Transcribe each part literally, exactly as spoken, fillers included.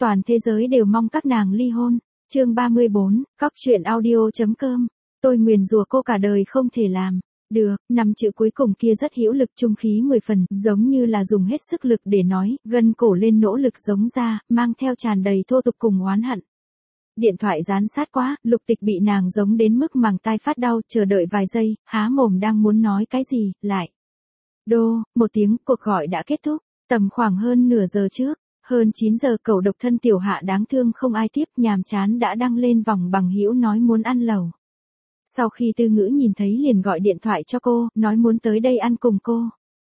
toàn thế giới đều mong các nàng ly hôn. Chương ba mươi bốn, Cóc truyện audio.com. Tôi nguyền rủa cô cả đời không thể làm. Được, năm chữ cuối cùng kia rất hữu lực, trung khí mười phần, giống như là dùng hết sức lực để nói, gân cổ lên nỗ lực giống ra, mang theo tràn đầy thô tục cùng oán hận. Điện thoại dán sát quá, Lục Tịch bị nàng giống đến mức màng tai phát đau, chờ đợi vài giây, há mồm đang muốn nói cái gì, lại. Đô, một tiếng, cuộc gọi đã kết thúc, tầm khoảng hơn nửa giờ trước, hơn chín giờ cậu độc thân Tiểu Hạ đáng thương không ai tiếp, nhàm chán đã đăng lên vòng bằng hữu nói muốn ăn lẩu. Sau khi Tư Ngữ nhìn thấy liền gọi điện thoại cho cô, nói muốn tới đây ăn cùng cô.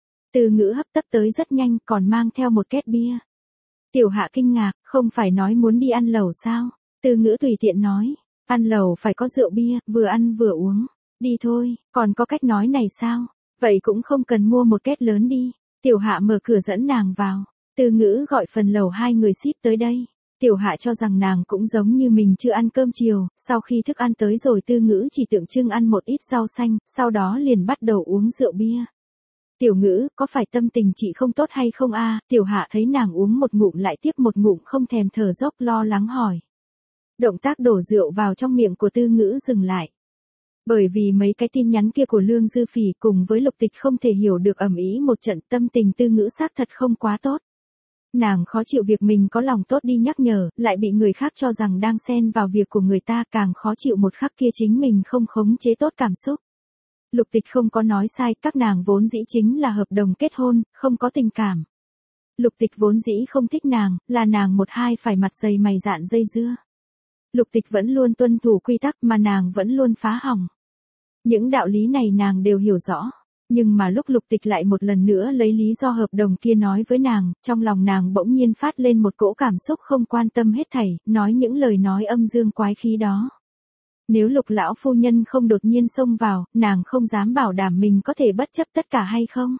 Tư Ngữ hấp tấp tới rất nhanh, còn mang theo một két bia. Tiểu Hạ kinh ngạc, không phải nói muốn đi ăn lẩu sao? Tư Ngữ tùy tiện nói, ăn lẩu phải có rượu bia, vừa ăn vừa uống. Đi thôi, còn có cách nói này sao? Vậy cũng không cần mua một két lớn đi. Tiểu Hạ mở cửa dẫn nàng vào. Tư Ngữ gọi phần lẩu hai người ship tới đây. Tiểu Hạ cho rằng nàng cũng giống như mình chưa ăn cơm chiều, sau khi thức ăn tới rồi Tư Ngữ chỉ tượng trưng ăn một ít rau xanh, sau đó liền bắt đầu uống rượu bia. Tiểu Ngữ, có phải tâm tình chị không tốt hay không a? Tiểu Hạ thấy nàng uống một ngụm lại tiếp một ngụm không thèm thở dốc lo lắng hỏi. Động tác đổ rượu vào trong miệng của Tư Ngữ dừng lại. Bởi vì mấy cái tin nhắn kia của Lương Dư Phỉ cùng với Lục Tịch không thể hiểu được ầm ĩ một trận, tâm tình Tư Ngữ xác thật không quá tốt. Nàng khó chịu việc mình có lòng tốt đi nhắc nhở, lại bị người khác cho rằng đang xen vào việc của người ta, càng khó chịu một khắc kia chính mình không khống chế tốt cảm xúc. Lục Tịch không có nói sai, các nàng vốn dĩ chính là hợp đồng kết hôn, không có tình cảm. Lục Tịch vốn dĩ không thích nàng, là nàng một hai phải mặt dày mày dạn dây dưa. Lục Tịch vẫn luôn tuân thủ quy tắc mà nàng vẫn luôn phá hỏng. Những đạo lý này nàng đều hiểu rõ. Nhưng mà lúc Lục Tịch lại một lần nữa lấy lý do hợp đồng kia nói với nàng, trong lòng nàng bỗng nhiên phát lên một cỗ cảm xúc không quan tâm hết thảy, nói những lời nói âm dương quái khí đó. Nếu Lục lão phu nhân không đột nhiên xông vào, nàng không dám bảo đảm mình có thể bất chấp tất cả hay không.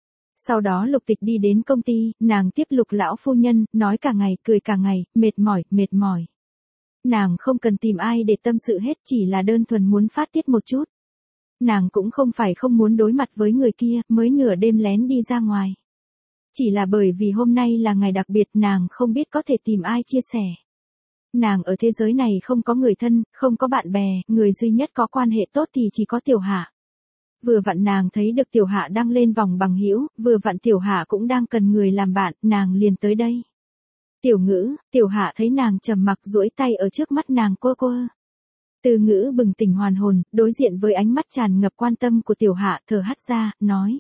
Sau đó Lục Tịch đi đến công ty, nàng tiếp Lục lão phu nhân, nói cả ngày, cười cả ngày, mệt mỏi, mệt mỏi. Nàng không cần tìm ai để tâm sự hết, chỉ là đơn thuần muốn phát tiết một chút. Nàng cũng không phải không muốn đối mặt với người kia, mới nửa đêm lén đi ra ngoài. Chỉ là bởi vì hôm nay là ngày đặc biệt, nàng không biết có thể tìm ai chia sẻ. Nàng ở thế giới này không có người thân, không có bạn bè, người duy nhất có quan hệ tốt thì chỉ có Tiểu Hạ. Vừa vặn nàng thấy được Tiểu Hạ đăng lên vòng bằng hữu, vừa vặn Tiểu Hạ cũng đang cần người làm bạn, nàng liền tới đây. Tiểu Ngữ, Tiểu Hạ thấy nàng trầm mặc duỗi tay ở trước mắt nàng quơ quơ. Tư Ngữ bừng tỉnh hoàn hồn, đối diện với ánh mắt tràn ngập quan tâm của Tiểu Hạ, thở hắt ra, nói.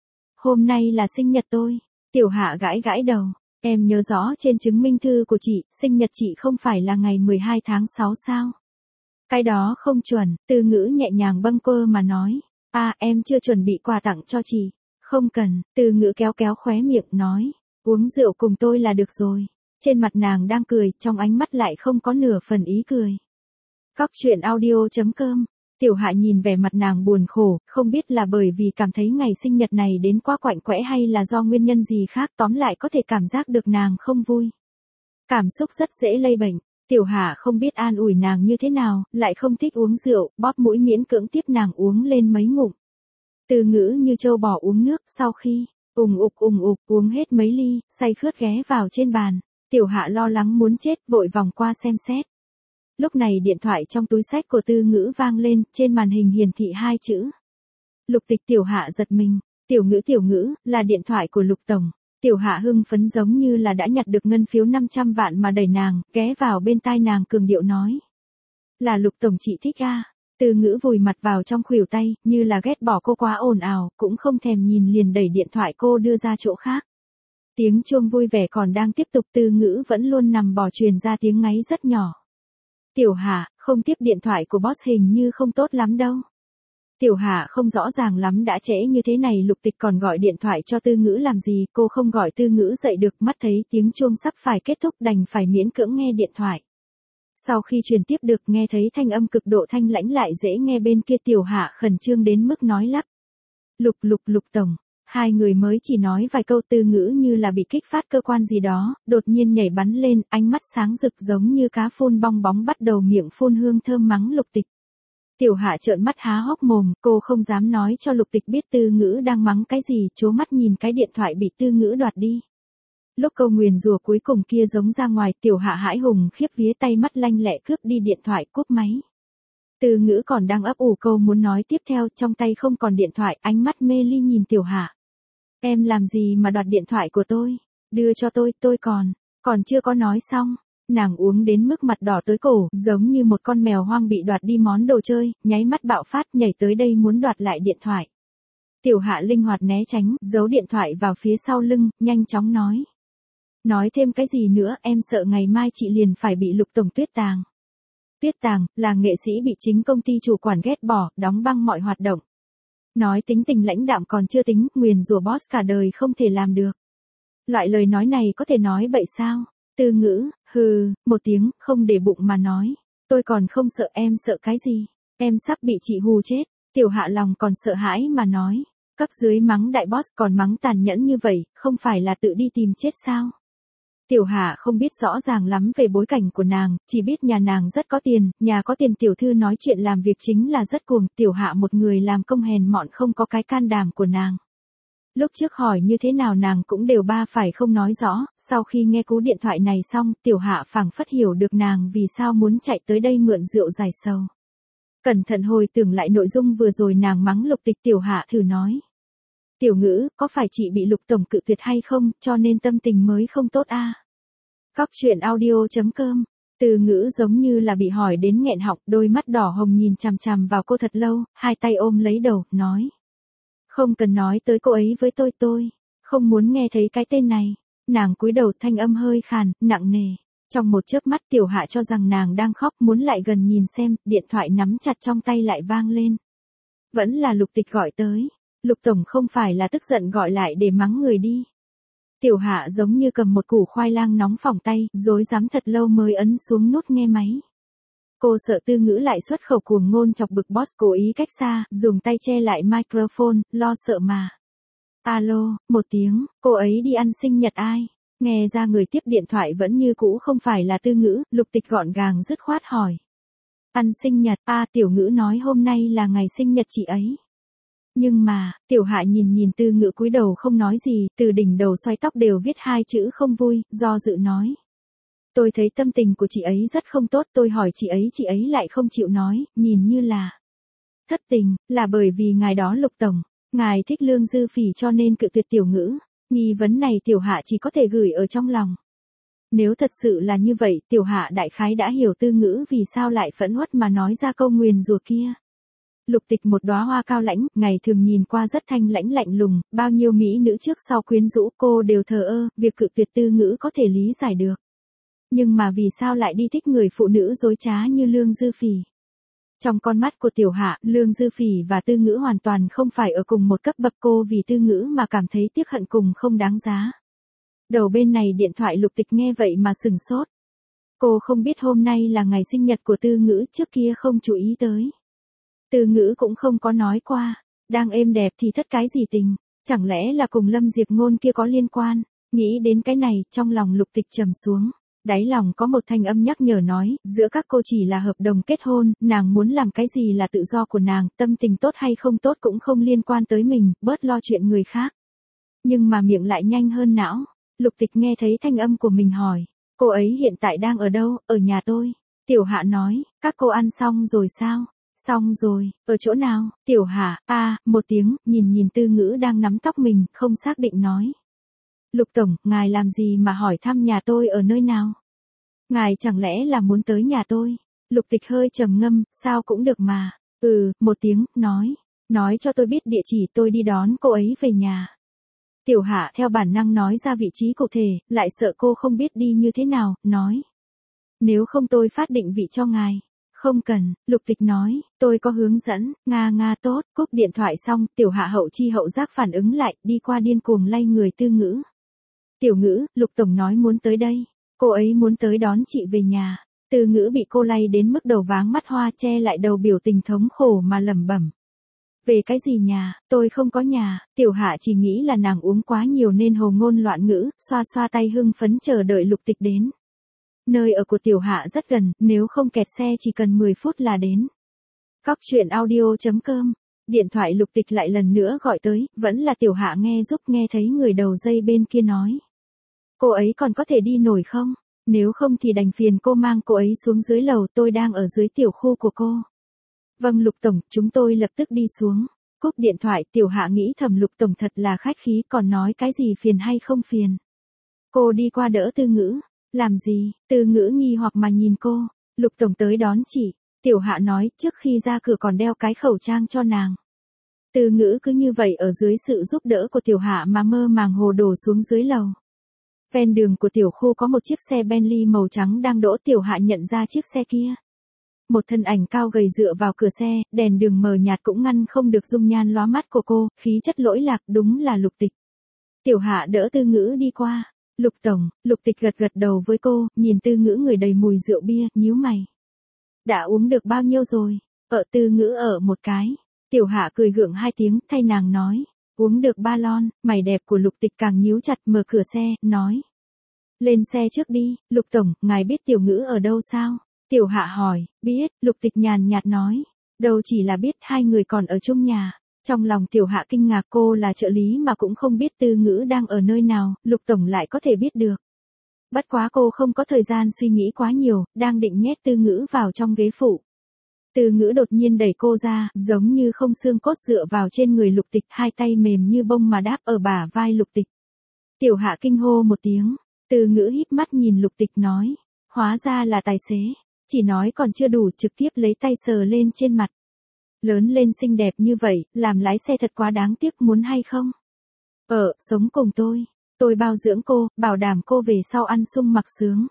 Hôm nay là sinh nhật tôi. Tiểu Hạ gãi gãi đầu. Em nhớ rõ trên chứng minh thư của chị, sinh nhật chị không phải là ngày mười hai tháng sáu sao? Cái đó không chuẩn, Tư Ngữ nhẹ nhàng bâng quơ mà nói. À, em chưa chuẩn bị quà tặng cho chị. Không cần, Tư Ngữ kéo kéo khóe miệng, nói. Uống rượu cùng tôi là được rồi. Trên mặt nàng đang cười, trong ánh mắt lại không có nửa phần ý cười. Cóc truyện audio.com. Tiểu Hạ nhìn vẻ mặt nàng buồn khổ, không biết là bởi vì cảm thấy ngày sinh nhật này đến quá quạnh quẽ hay là do nguyên nhân gì khác, tóm lại có thể cảm giác được nàng không vui. Cảm xúc rất dễ lây bệnh. Tiểu Hạ không biết an ủi nàng như thế nào, lại không thích uống rượu, bóp mũi miễn cưỡng tiếp nàng uống lên mấy ngụm. Tư Ngữ như trâu bò uống nước, sau khi ùng ục ùng ục uống hết mấy ly, say khướt ghé vào trên bàn. Tiểu Hạ lo lắng muốn chết, vội vòng qua xem xét. Lúc này điện thoại trong túi xách của Tư Ngữ vang lên, trên màn hình hiển thị hai chữ. Lục Tịch. Tiểu Hạ giật mình. Tiểu Ngữ Tiểu Ngữ, là điện thoại của Lục Tổng. Tiểu Hạ hưng phấn giống như là đã nhặt được ngân phiếu năm trăm vạn mà đẩy nàng, ghé vào bên tai nàng cường điệu nói. Là Lục Tổng chị thích a. Tư Ngữ vùi mặt vào trong khuỷu tay, như là ghét bỏ cô quá ồn ào, cũng không thèm nhìn liền đẩy điện thoại cô đưa ra chỗ khác. Tiếng chuông vui vẻ còn đang tiếp tục, Tư Ngữ vẫn luôn nằm bò truyền ra tiếng ngáy rất nhỏ. Tiểu Hạ, không tiếp điện thoại của boss hình như không tốt lắm đâu. Tiểu Hạ không rõ ràng lắm, đã trễ như thế này Lục Tịch còn gọi điện thoại cho Tư Ngữ làm gì, cô không gọi Tư Ngữ dậy được, mắt thấy tiếng chuông sắp phải kết thúc đành phải miễn cưỡng nghe điện thoại. Sau khi truyền tiếp được nghe thấy thanh âm cực độ thanh lãnh lại dễ nghe bên kia, Tiểu Hạ khẩn trương đến mức nói lắp. Lục Lục Lục Tổng. Hai người mới chỉ nói vài câu, Tư Ngữ như là bị kích phát cơ quan gì đó, đột nhiên nhảy bắn lên, ánh mắt sáng rực giống như cá phun bong bóng bắt đầu miệng phun hương thơm mắng Lục Tịch. Tiểu Hạ trợn mắt há hốc mồm, cô không dám nói cho Lục Tịch biết Tư Ngữ đang mắng cái gì, trố mắt nhìn cái điện thoại bị Tư Ngữ đoạt đi. Lúc câu nguyền rủa cuối cùng kia giống ra ngoài, Tiểu Hạ hãi hùng khiếp vía, tay mắt lanh lẹ cướp đi điện thoại, cúp máy. Từ Ngữ còn đang ấp ủ câu muốn nói tiếp theo, trong tay không còn điện thoại, ánh mắt mê ly nhìn Tiểu Hạ. Em làm gì mà đoạt điện thoại của tôi? Đưa cho tôi, tôi còn, còn chưa có nói xong. Nàng uống đến mức mặt đỏ tới cổ, giống như một con mèo hoang bị đoạt đi món đồ chơi, nháy mắt bạo phát nhảy tới đây muốn đoạt lại điện thoại. Tiểu Hạ linh hoạt né tránh, giấu điện thoại vào phía sau lưng, nhanh chóng nói. Nói thêm cái gì nữa, em sợ ngày mai chị liền phải bị Lục tổng tuyết tàng. Tuyết tàng, là nghệ sĩ bị chính công ty chủ quản ghét bỏ, đóng băng mọi hoạt động. Nói tính tình lãnh đạm còn chưa tính, nguyền rủa boss cả đời không thể làm được. Loại lời nói này có thể nói bậy sao? Từ Ngữ, hừ, một tiếng, không để bụng mà nói. Tôi còn không sợ, em sợ cái gì? Em sắp bị chị hù chết. Tiểu Hạ lòng còn sợ hãi mà nói. Cấp dưới mắng đại boss còn mắng tàn nhẫn như vậy, không phải là tự đi tìm chết sao? Tiểu Hạ không biết rõ ràng lắm về bối cảnh của nàng, chỉ biết nhà nàng rất có tiền, nhà có tiền tiểu thư nói chuyện làm việc chính là rất cuồng, Tiểu Hạ một người làm công hèn mọn không có cái can đảm của nàng. Lúc trước hỏi như thế nào nàng cũng đều ba phải không nói rõ, sau khi nghe cú điện thoại này xong, Tiểu Hạ phảng phất hiểu được nàng vì sao muốn chạy tới đây mượn rượu giải sầu. Cẩn thận hồi tưởng lại nội dung vừa rồi nàng mắng Lục Tịch, Tiểu Hạ thử nói. Tiểu Ngữ, có phải chị bị Lục tổng cự tuyệt hay không, cho nên tâm tình mới không tốt a? À? Cóc truyện audio chấm com. Từ Ngữ giống như là bị hỏi đến nghẹn họng, đôi mắt đỏ hồng nhìn chằm chằm vào cô thật lâu, hai tay ôm lấy đầu, nói. Không cần nói tới cô ấy với tôi, tôi không muốn nghe thấy cái tên này. Nàng cúi đầu, thanh âm hơi khàn, nặng nề. Trong một chớp mắt Tiểu Hạ cho rằng nàng đang khóc, muốn lại gần nhìn xem, điện thoại nắm chặt trong tay lại vang lên. Vẫn là Lục Tịch gọi tới. Lục tổng không phải là tức giận gọi lại để mắng người đi. Tiểu Hạ giống như cầm một củ khoai lang nóng phỏng tay, rối rắm thật lâu mới ấn xuống nút nghe máy. Cô sợ Từ Ngữ lại xuất khẩu cuồng ngôn chọc bực boss, cố ý cách xa, dùng tay che lại microphone, lo sợ mà. Alo, một tiếng, cô ấy đi ăn sinh nhật ai? Nghe ra người tiếp điện thoại vẫn như cũ không phải là Từ Ngữ, Lục Tịch gọn gàng dứt khoát hỏi. Ăn sinh nhật, a à, Tiểu Ngữ nói hôm nay là ngày sinh nhật chị ấy. Nhưng mà, Tiểu Hạ nhìn nhìn Từ Ngữ cúi đầu không nói gì, từ đỉnh đầu xoay tóc đều viết hai chữ không vui, do dự nói. Tôi thấy tâm tình của chị ấy rất không tốt, tôi hỏi chị ấy, chị ấy lại không chịu nói, nhìn như là thất tình, là bởi vì ngài đó Lục tổng, ngài thích Lương Dư Phỉ cho nên cự tuyệt Tiểu Ngữ. Nghi vấn này Tiểu Hạ chỉ có thể gửi ở trong lòng. Nếu thật sự là như vậy, Tiểu Hạ đại khái đã hiểu Từ Ngữ vì sao lại phẫn uất mà nói ra câu nguyền rủa kia. Lục Tịch một đóa hoa cao lãnh, ngày thường nhìn qua rất thanh lãnh lạnh lùng, bao nhiêu mỹ nữ trước sau quyến rũ cô đều thờ ơ, việc cự tuyệt Từ Ngữ có thể lý giải được. Nhưng mà vì sao lại đi thích người phụ nữ dối trá như Lương Dư Phỉ? Trong con mắt của Tiểu Hạ, Lương Dư Phỉ và Từ Ngữ hoàn toàn không phải ở cùng một cấp bậc, cô vì Từ Ngữ mà cảm thấy tiếc hận cùng không đáng giá. Đầu bên này điện thoại Lục Tịch nghe vậy mà sừng sốt. Cô không biết hôm nay là ngày sinh nhật của Từ Ngữ, trước kia không chú ý tới. Từ Ngữ cũng không có nói qua, đang êm đẹp thì thất cái gì tình, chẳng lẽ là cùng Lâm Diệp Ngôn kia có liên quan? Nghĩ đến cái này, trong lòng Lục Tịch trầm xuống. Đáy lòng có một thanh âm nhắc nhở nói, giữa các cô chỉ là hợp đồng kết hôn, nàng muốn làm cái gì là tự do của nàng, tâm tình tốt hay không tốt cũng không liên quan tới mình, bớt lo chuyện người khác. Nhưng mà miệng lại nhanh hơn não. Lục Tịch nghe thấy thanh âm của mình hỏi, cô ấy hiện tại đang ở đâu? Ở nhà tôi. Tiểu Hạ nói, các cô ăn xong rồi sao? Xong rồi, ở chỗ nào? Tiểu Hạ, a, à, một tiếng, nhìn nhìn Từ Ngữ đang nắm tóc mình, không xác định nói. Lục tổng, ngài làm gì mà hỏi thăm nhà tôi ở nơi nào? Ngài chẳng lẽ là muốn tới nhà tôi? Lục Tịch hơi trầm ngâm, sao cũng được mà. Ừ, một tiếng, nói. Nói cho tôi biết địa chỉ, tôi đi đón cô ấy về nhà. Tiểu Hạ theo bản năng nói ra vị trí cụ thể, lại sợ cô không biết đi như thế nào, nói. Nếu không tôi phát định vị cho ngài. Không cần, Lục Tịch nói, tôi có hướng dẫn, nga nga tốt, cúp điện thoại xong, Tiểu Hạ hậu chi hậu giác phản ứng lại, đi qua điên cuồng lay người Từ Ngữ. Tiểu Ngữ, Lục tổng nói muốn tới đây, cô ấy muốn tới đón chị về nhà. Từ Ngữ bị cô lay đến mức đầu váng mắt hoa, che lại đầu biểu tình thống khổ mà lẩm bẩm. Về cái gì nhà, tôi không có nhà. Tiểu Hạ chỉ nghĩ là nàng uống quá nhiều nên hồ ngôn loạn ngữ, xoa xoa tay hưng phấn chờ đợi Lục Tịch đến. Nơi ở của Tiểu Hạ rất gần, nếu không kẹt xe chỉ cần mười phút là đến. Cóc truyện audio chấm com. Điện thoại Lục Tịch lại lần nữa gọi tới, vẫn là Tiểu Hạ nghe giúp, nghe thấy người đầu dây bên kia nói. Cô ấy còn có thể đi nổi không? Nếu không thì đành phiền cô mang cô ấy xuống dưới lầu, tôi đang ở dưới tiểu khu của cô. Vâng Lục Tổng, chúng tôi lập tức đi xuống. Cúp điện thoại, Tiểu Hạ nghĩ thầm Lục Tổng thật là khách khí, còn nói cái gì phiền hay không phiền. Cô đi qua đỡ Tư Ngữ. Làm gì? Tư Ngữ nghi hoặc mà nhìn cô. Lục Tổng tới đón chị. Tiểu Hạ nói, trước khi ra cửa còn đeo cái khẩu trang cho nàng. Tư Ngữ cứ như vậy ở dưới sự giúp đỡ của Tiểu Hạ mà mơ màng hồ đồ xuống dưới lầu. Ven đường của tiểu khu có một chiếc xe Bentley màu trắng đang đỗ. Tiểu Hạ nhận ra chiếc xe kia. Một thân ảnh cao gầy dựa vào cửa xe, đèn đường mờ nhạt cũng ngăn không được dung nhan lóa mắt của cô, khí chất lỗi lạc, đúng là Lục Tịch. Tiểu Hạ đỡ Tư Ngữ đi qua. Lục Tổng, Lục Tịch gật gật đầu với cô, nhìn Tư Ngữ người đầy mùi rượu bia, nhíu mày. Đã uống được bao nhiêu rồi? Ở Tư Ngữ ở một cái. Tiểu Hạ cười gượng hai tiếng, thay nàng nói. Uống được ba lon. Mày đẹp của Lục Tịch càng nhíu chặt, mở cửa xe, nói. Lên xe trước đi. Lục Tổng, ngài biết Tiểu Ngữ ở đâu sao? Tiểu Hạ hỏi. Biết. Lục Tịch nhàn nhạt nói. Đâu chỉ là biết, hai người còn ở chung nhà. Trong lòng Tiểu Hạ kinh ngạc, cô là trợ lý mà cũng không biết Tư Ngữ đang ở nơi nào, Lục Tổng lại có thể biết được. Bất quá cô không có thời gian suy nghĩ quá nhiều, đang định nhét Tư Ngữ vào trong ghế phụ. Tư Ngữ đột nhiên đẩy cô ra, giống như không xương cốt dựa vào trên người Lục Tịch, hai tay mềm như bông mà đáp ở bả vai Lục Tịch. Tiểu Hạ kinh hô một tiếng, Tư Ngữ híp mắt nhìn Lục Tịch nói, hóa ra là tài xế, chỉ nói còn chưa đủ, trực tiếp lấy tay sờ lên trên mặt. Lớn lên xinh đẹp như vậy, làm lái xe thật quá đáng tiếc, muốn hay không? Ờ, sống cùng tôi, tôi bao dưỡng cô, bảo đảm cô về sau ăn sung mặc sướng.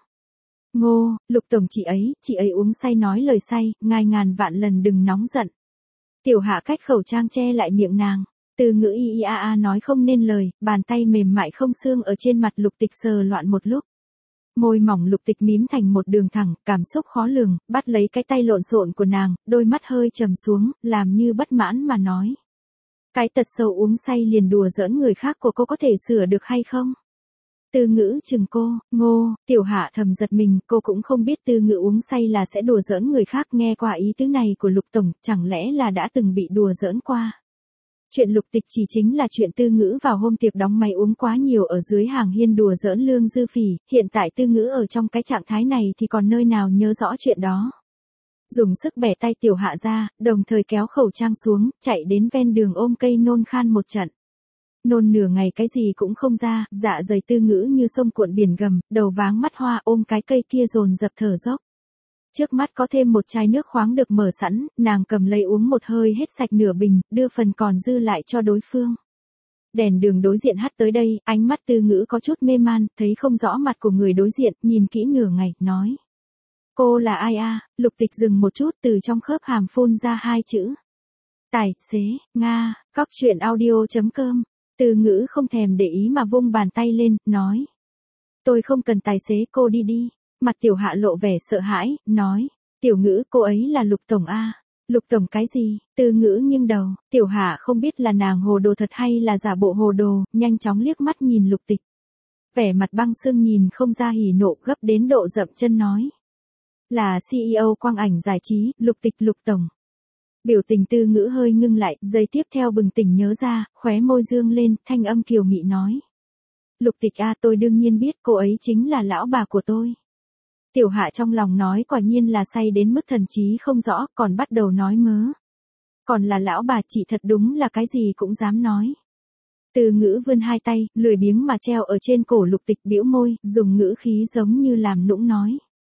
Ngô, Lục Tổng chị ấy, chị ấy uống say nói lời say, ngài ngàn vạn lần đừng nóng giận. Tiểu Hạ cách khẩu trang che lại miệng nàng, Tư Ngữ y y a a nói không nên lời, bàn tay mềm mại không xương ở trên mặt Lục Tịch sờ loạn một lúc. Môi mỏng Lục Tịch mím thành một đường thẳng, cảm xúc khó lường, bắt lấy cái tay lộn xộn của nàng, đôi mắt hơi trầm xuống, làm như bất mãn mà nói. Cái tật xấu uống say liền đùa giỡn người khác của cô có thể sửa được hay không? Tư Ngữ chừng cô, Ngô, Tiểu Hạ thầm giật mình, cô cũng không biết Tư Ngữ uống say là sẽ đùa giỡn người khác, nghe qua ý tứ này của Lục Tổng, chẳng lẽ là đã từng bị đùa giỡn qua. Chuyện Lục Tịch chỉ chính là chuyện Tư Ngữ vào hôm tiệc đóng máy uống quá nhiều ở dưới hàng hiên đùa giỡn Lương Dư Phỉ, hiện tại Tư Ngữ ở trong cái trạng thái này thì còn nơi nào nhớ rõ chuyện đó. Dùng sức bẻ tay Tiểu Hạ ra, đồng thời kéo khẩu trang xuống, chạy đến ven đường ôm cây nôn khan một trận. Nôn nửa ngày cái gì cũng không ra, dạ dày Tư Ngữ như sông cuộn biển gầm, đầu váng mắt hoa, ôm cái cây kia dồn dập thở dốc. Trước mắt có thêm một chai nước khoáng được mở sẵn, nàng cầm lấy uống một hơi hết sạch nửa bình, đưa phần còn dư lại cho đối phương. Đèn đường đối diện hắt tới đây, ánh mắt Tư Ngữ có chút mê man, thấy không rõ mặt của người đối diện, nhìn kỹ nửa ngày, nói. Cô là ai a? Lục Tịch dừng một chút, từ trong khớp hàm phun ra hai chữ. Tài xế, Nga, cóc truyện audio chấm com. Tư Ngữ không thèm để ý mà vung bàn tay lên, nói. Tôi không cần tài xế, cô đi đi. Mặt Tiểu Hạ lộ vẻ sợ hãi, nói. Tiểu Ngữ, cô ấy là Lục Tổng a. Lục Tổng cái gì? Tư Ngữ nghiêng đầu, Tiểu Hạ không biết là nàng hồ đồ thật hay là giả bộ hồ đồ, nhanh chóng liếc mắt nhìn Lục Tịch. Vẻ mặt băng sương nhìn không ra hỉ nộ, gấp đến độ dậm chân nói. Là xê e ô Quang Ảnh Giải trí, Lục Tịch Lục Tổng. Biểu tình Tư Ngữ hơi ngưng lại, giây tiếp theo bừng tỉnh nhớ ra, khóe môi dương lên, thanh âm kiều mị nói. Lục Tịch a, tôi đương nhiên biết cô ấy chính là lão bà của tôi. Tiểu Hạ trong lòng nói quả nhiên là say đến mức thần trí không rõ, còn bắt đầu nói mớ. Còn là lão bà, chị thật đúng là cái gì cũng dám nói. Tư Ngữ vươn hai tay, lười biếng mà treo ở trên cổ Lục Tịch, bĩu môi, dùng ngữ khí giống như làm nũng nói.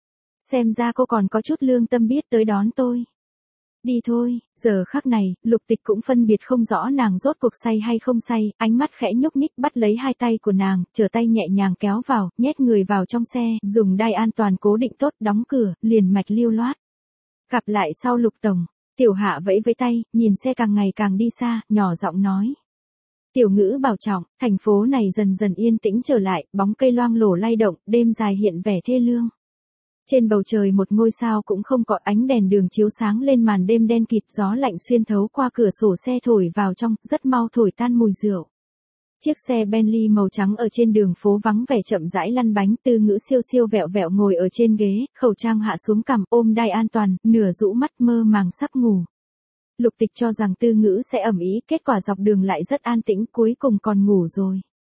Xem ra cô còn có chút lương tâm biết tới đón tôi. Đi thôi, giờ khắc này, Lục Tịch cũng phân biệt không rõ nàng rốt cuộc say hay không say, ánh mắt khẽ nhúc nhích bắt lấy hai tay của nàng, trở tay nhẹ nhàng kéo vào, nhét người vào trong xe, dùng đai an toàn cố định tốt, đóng cửa, liền mạch lưu loát. Gặp lại sau Lục Tổng, Tiểu Hạ vẫy với tay, nhìn xe càng ngày càng đi xa, nhỏ giọng nói. Tiểu Ngữ bảo trọng, thành phố này dần dần yên tĩnh trở lại, bóng cây loang lổ lay động, đêm dài hiện vẻ thê lương. Trên bầu trời một ngôi sao cũng không có, ánh đèn đường chiếu sáng lên màn đêm đen kịt, gió lạnh xuyên thấu qua cửa sổ xe thổi vào trong, rất mau thổi tan mùi rượu. Chiếc xe Bentley màu trắng ở trên đường phố vắng vẻ chậm rãi lăn bánh, Tư Ngữ siêu siêu vẹo vẹo ngồi ở trên ghế, khẩu trang hạ xuống cằm, ôm đai an toàn, nửa rũ mắt mơ màng sắp ngủ. Lục Tịch cho rằng Tư Ngữ sẽ ầm ĩ, kết quả dọc đường lại rất an tĩnh, cuối cùng còn ngủ rồi.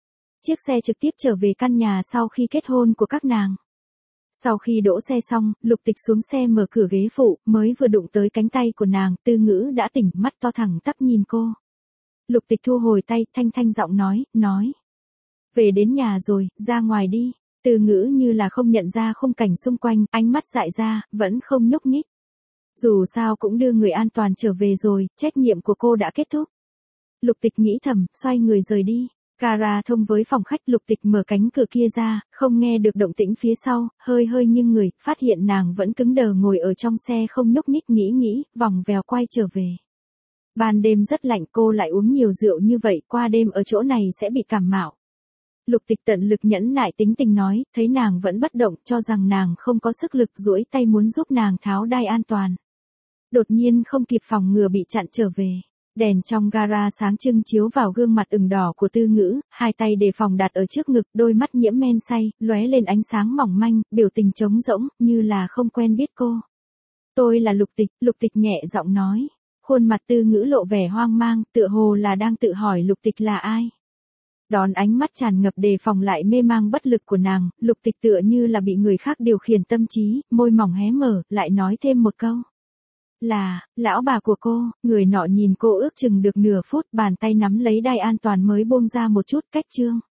chiếc xe trực tiếp trở về căn nhà sau khi kết hôn của các nàng. Sau khi đỗ xe xong, Lục Tịch xuống xe mở cửa ghế phụ, mới vừa đụng tới cánh tay của nàng, Tư Ngữ đã tỉnh, mắt to thẳng tắp nhìn cô. Lục Tịch thu hồi tay, thanh thanh giọng nói, nói. Về đến nhà rồi, ra ngoài đi. Tư Ngữ như là không nhận ra khung cảnh xung quanh, ánh mắt dại ra, vẫn không nhúc nhích. Dù sao cũng đưa người an toàn trở về rồi, trách nhiệm của cô đã kết thúc. Lục Tịch nghĩ thầm, xoay người rời đi. Gara thông với phòng khách, Lục Tịch mở cánh cửa kia ra, không nghe được động tĩnh phía sau, hơi hơi nghiêng người, phát hiện nàng vẫn cứng đờ ngồi ở trong xe không nhúc nhích, nghĩ nghĩ, vòng vèo quay trở về. Ban đêm rất lạnh, cô lại uống nhiều rượu như vậy, qua đêm ở chỗ này sẽ bị cảm mạo. Lục Tịch tận lực nhẫn nại tính tình nói, thấy nàng vẫn bất động, cho rằng nàng không có sức lực, duỗi tay muốn giúp nàng tháo đai an toàn. Đột nhiên không kịp phòng ngừa bị chặn trở về. Đèn trong gara sáng trưng chiếu vào gương mặt ửng đỏ của Tư Ngữ, hai tay đề phòng đặt ở trước ngực, đôi mắt nhiễm men say, lóe lên ánh sáng mỏng manh, biểu tình trống rỗng, như là không quen biết cô. Tôi là Lục Tịch, Lục Tịch nhẹ giọng nói. Khuôn mặt Tư Ngữ lộ vẻ hoang mang, tựa hồ là đang tự hỏi Lục Tịch là ai. Đón ánh mắt tràn ngập đề phòng lại mê mang bất lực của nàng, Lục Tịch tựa như là bị người khác điều khiển tâm trí, môi mỏng hé mở, lại nói thêm một câu. Là, lão bà của cô. Người nọ nhìn cô ước chừng được nửa phút, bàn tay nắm lấy đai an toàn mới buông ra một chút, cách chương.